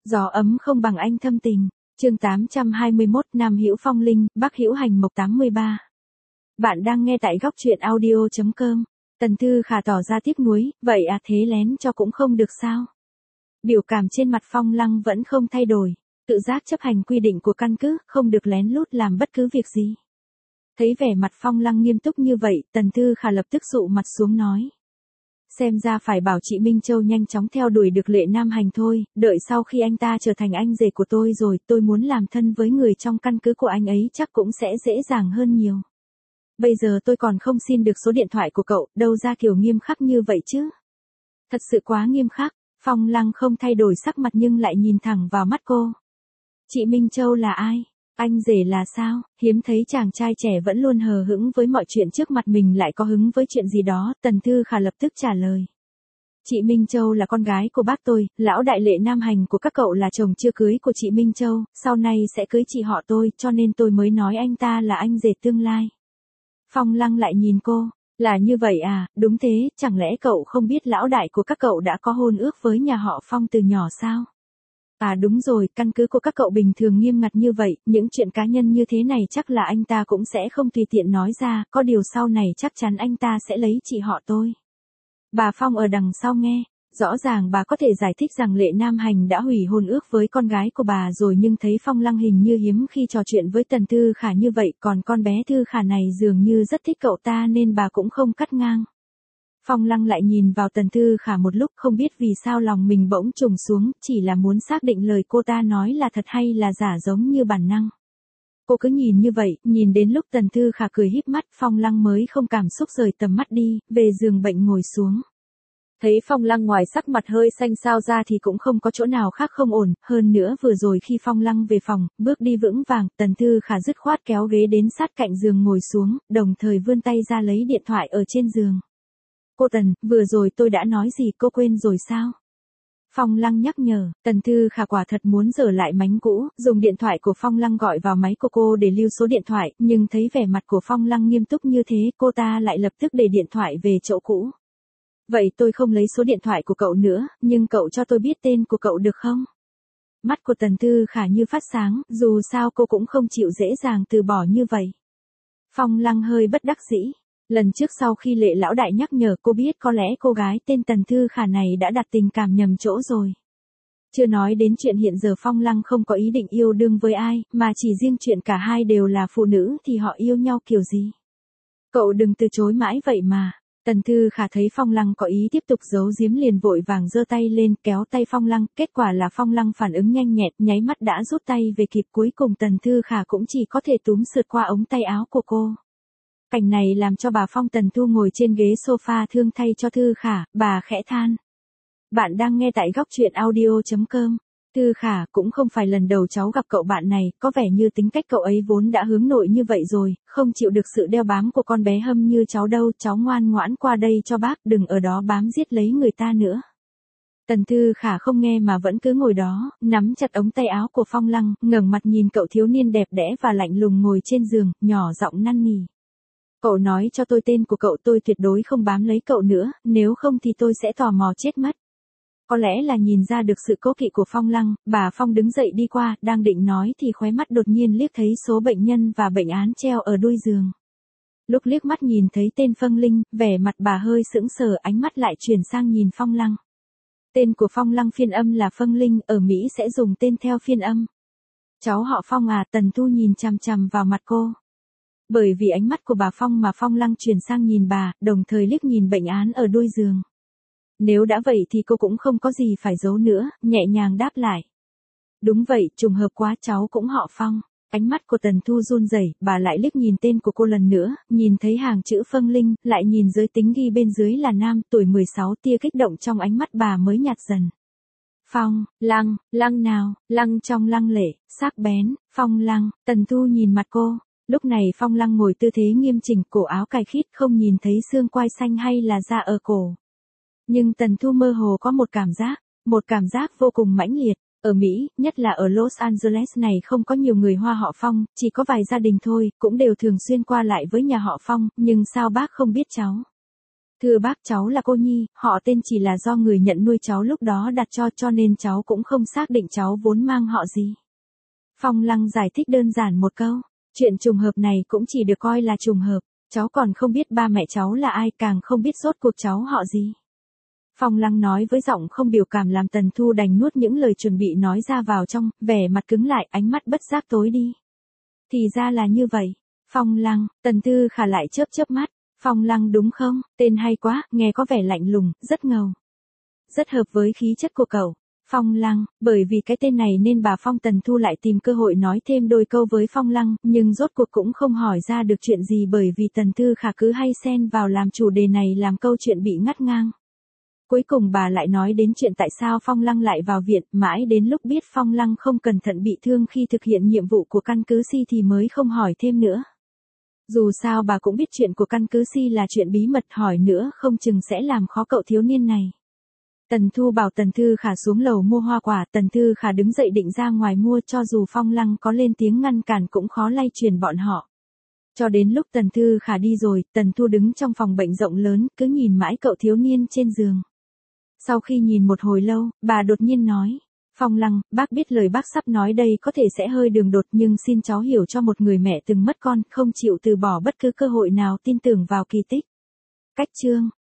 Gió ấm không bằng anh thâm tình. Chương 821, Nam Hữu Phong Linh, Bắc Hữu Hành Mộc 83. Bạn đang nghe tại góc truyện audio.com. Tần Thư Khả tỏ ra tiếc nuối, vậy à, thế lén cho cũng không được sao? Biểu cảm trên mặt Phong Lăng vẫn không thay đổi, tự giác chấp hành quy định của căn cứ, không được lén lút làm bất cứ việc gì. Thấy vẻ mặt Phong Lăng nghiêm túc như vậy, Tần Thư Khả lập tức dụ mặt xuống nói. Xem ra phải bảo chị Minh Châu nhanh chóng theo đuổi được Lệ Nam Hành thôi, đợi sau khi anh ta trở thành anh rể của tôi rồi, tôi muốn làm thân với người trong căn cứ của anh ấy chắc cũng sẽ dễ dàng hơn nhiều. Bây giờ tôi còn không xin được số điện thoại của cậu, đâu ra kiểu nghiêm khắc như vậy chứ. Thật sự quá nghiêm khắc, Phong Lăng không thay đổi sắc mặt nhưng lại nhìn thẳng vào mắt cô. Chị Minh Châu là ai? Anh rể là sao? Hiếm thấy chàng trai trẻ vẫn luôn hờ hững với mọi chuyện trước mặt mình lại có hứng với chuyện gì đó, Tần Thư Khả lập tức trả lời. Chị Minh Châu là con gái của bác tôi, lão đại Lệ Nam Hành của các cậu là chồng chưa cưới của chị Minh Châu, sau này sẽ cưới chị họ tôi, cho nên tôi mới nói anh ta là anh rể tương lai. Phong Lăng lại nhìn cô, là như vậy à, đúng thế, chẳng lẽ cậu không biết lão đại của các cậu đã có hôn ước với nhà họ Phong từ nhỏ sao? À đúng rồi, căn cứ của các cậu bình thường nghiêm ngặt như vậy, những chuyện cá nhân như thế này chắc là anh ta cũng sẽ không tùy tiện nói ra, có điều sau này chắc chắn anh ta sẽ lấy chị họ tôi. Bà Phong ở đằng sau nghe, rõ ràng bà có thể giải thích rằng Lệ Nam Hành đã hủy hôn ước với con gái của bà rồi nhưng thấy Phong Lăng hình như hiếm khi trò chuyện với Tần Thư Khả như vậy, còn con bé Thư Khả này dường như rất thích cậu ta nên bà cũng không cắt ngang. Phong Lăng lại nhìn vào Tần Thư Khả một lúc không biết vì sao lòng mình bỗng trùng xuống, chỉ là muốn xác định lời cô ta nói là thật hay là giả giống như bản năng. Cô cứ nhìn như vậy, nhìn đến lúc Tần Thư Khả cười híp mắt, Phong Lăng mới không cảm xúc rời tầm mắt đi, về giường bệnh ngồi xuống. Thấy Phong Lăng ngoài sắc mặt hơi xanh xao ra thì cũng không có chỗ nào khác không ổn, hơn nữa vừa rồi khi Phong Lăng về phòng, bước đi vững vàng, Tần Thư Khả dứt khoát kéo ghế đến sát cạnh giường ngồi xuống, đồng thời vươn tay ra lấy điện thoại ở trên giường. Cô Tần, vừa rồi tôi đã nói gì cô quên rồi sao? Phong Lăng nhắc nhở, Tần Thư Khả quả thật muốn dở lại mánh cũ, dùng điện thoại của Phong Lăng gọi vào máy của cô để lưu số điện thoại, nhưng thấy vẻ mặt của Phong Lăng nghiêm túc như thế, cô ta lại lập tức để điện thoại về chỗ cũ. Vậy tôi không lấy số điện thoại của cậu nữa, nhưng cậu cho tôi biết tên của cậu được không? Mắt của Tần Thư Khả như phát sáng, dù sao cô cũng không chịu dễ dàng từ bỏ như vậy. Phong Lăng hơi bất đắc dĩ. Lần trước sau khi Lệ lão đại nhắc nhở cô biết có lẽ cô gái tên Tần Thư Khả này đã đặt tình cảm nhầm chỗ rồi. Chưa nói đến chuyện hiện giờ Phong Lăng không có ý định yêu đương với ai, mà chỉ riêng chuyện cả hai đều là phụ nữ thì họ yêu nhau kiểu gì. Cậu đừng từ chối mãi vậy mà. Tần Thư Khả thấy Phong Lăng có ý tiếp tục giấu giếm liền vội vàng giơ tay lên kéo tay Phong Lăng, kết quả là Phong Lăng phản ứng nhanh nhẹn, nháy mắt đã rút tay về kịp, cuối cùng Tần Thư Khả cũng chỉ có thể túm sượt qua ống tay áo của cô. Cảnh này làm cho bà Phong Tần Thu ngồi trên ghế sofa thương thay cho Thư Khả, bà khẽ than. Bạn đang nghe tại góc truyện audio.com. Thư Khả, cũng không phải lần đầu cháu gặp cậu bạn này, có vẻ như tính cách cậu ấy vốn đã hướng nội như vậy rồi, không chịu được sự đeo bám của con bé Hâm như cháu đâu, cháu ngoan ngoãn qua đây cho bác, đừng ở đó bám giết lấy người ta nữa. Tần Thư Khả không nghe mà vẫn cứ ngồi đó, nắm chặt ống tay áo của Phong Lăng, ngẩng mặt nhìn cậu thiếu niên đẹp đẽ và lạnh lùng ngồi trên giường, nhỏ giọng năn nỉ. Cậu nói cho tôi tên của cậu, tôi tuyệt đối không bám lấy cậu nữa, nếu không thì tôi sẽ tò mò chết mất. Có lẽ là nhìn ra được sự cố kỵ của Phong Lăng, bà Phong đứng dậy đi qua, đang định nói thì khóe mắt đột nhiên liếc thấy số bệnh nhân và bệnh án treo ở đuôi giường. Lúc liếc mắt nhìn thấy tên Phong Linh, vẻ mặt bà hơi sững sờ, ánh mắt lại chuyển sang nhìn Phong Lăng. Tên của Phong Lăng phiên âm là Phong Linh, ở Mỹ sẽ dùng tên theo phiên âm. Cháu họ Phong à? Tần Thu nhìn chằm chằm vào mặt cô. Bởi vì ánh mắt của bà Phong mà Phong Lăng chuyển sang nhìn bà, đồng thời liếc nhìn bệnh án ở đuôi giường. Nếu đã vậy thì cô cũng không có gì phải giấu nữa, nhẹ nhàng đáp lại. Đúng vậy, trùng hợp quá, cháu cũng họ Phong. Ánh mắt của Tần Thu run rẩy, bà lại liếc nhìn tên của cô lần nữa, nhìn thấy hàng chữ Phong Linh, lại nhìn giới tính ghi bên dưới là nam, tuổi 16, tia kích động trong ánh mắt bà mới nhạt dần. Phong, Lăng, Lăng nào, Lăng trong lăng lệ, sắc bén, Phong Lăng, Tần Thu nhìn mặt cô. Lúc này Phong Lăng ngồi tư thế nghiêm chỉnh, cổ áo cài khít, không nhìn thấy xương quai xanh hay là da ở cổ. Nhưng Tần Thu mơ hồ có một cảm giác vô cùng mãnh liệt. Ở Mỹ, nhất là ở Los Angeles này không có nhiều người Hoa họ Phong, chỉ có vài gia đình thôi, cũng đều thường xuyên qua lại với nhà họ Phong, nhưng sao bác không biết cháu? Thưa bác, cháu là cô Nhi, họ tên chỉ là do người nhận nuôi cháu lúc đó đặt cho nên cháu cũng không xác định cháu vốn mang họ gì. Phong Lăng giải thích đơn giản một câu, chuyện trùng hợp này cũng chỉ được coi là trùng hợp, cháu còn không biết ba mẹ cháu là ai, càng không biết rốt cuộc cháu họ gì. Phong Lăng nói với giọng không biểu cảm làm Tần Thu đành nuốt những lời chuẩn bị nói ra vào trong, vẻ mặt cứng lại, ánh mắt bất giác tối đi. Thì ra là như vậy. Phong Lăng, Tần Tư Khả lại chớp chớp mắt. Phong Lăng đúng không, tên hay quá, nghe có vẻ lạnh lùng, rất ngầu. Rất hợp với khí chất của cậu. Phong Lăng, bởi vì cái tên này nên bà Phong Tần Thu lại tìm cơ hội nói thêm đôi câu với Phong Lăng, nhưng rốt cuộc cũng không hỏi ra được chuyện gì bởi vì Tần Tư Khả cứ hay xen vào làm chủ đề này làm câu chuyện bị ngắt ngang. Cuối cùng bà lại nói đến chuyện tại sao Phong Lăng lại vào viện, mãi đến lúc biết Phong Lăng không cẩn thận bị thương khi thực hiện nhiệm vụ của căn cứ Si thì mới không hỏi thêm nữa. Dù sao bà cũng biết chuyện của căn cứ Si là chuyện bí mật, hỏi nữa không chừng sẽ làm khó cậu thiếu niên này. Tần Thu bảo Tần Tư Khả xuống lầu mua hoa quả, Tần Tư Khả đứng dậy định ra ngoài mua, cho dù Phong Lăng có lên tiếng ngăn cản cũng khó lay truyền bọn họ. Cho đến lúc Tần Tư Khả đi rồi, Tần Thu đứng trong phòng bệnh rộng lớn, cứ nhìn mãi cậu thiếu niên trên giường. Sau khi nhìn một hồi lâu, bà đột nhiên nói, Phong Lăng, bác biết lời bác sắp nói đây có thể sẽ hơi đường đột nhưng xin cháu hiểu cho một người mẹ từng mất con, không chịu từ bỏ bất cứ cơ hội nào tin tưởng vào kỳ tích. Cách chương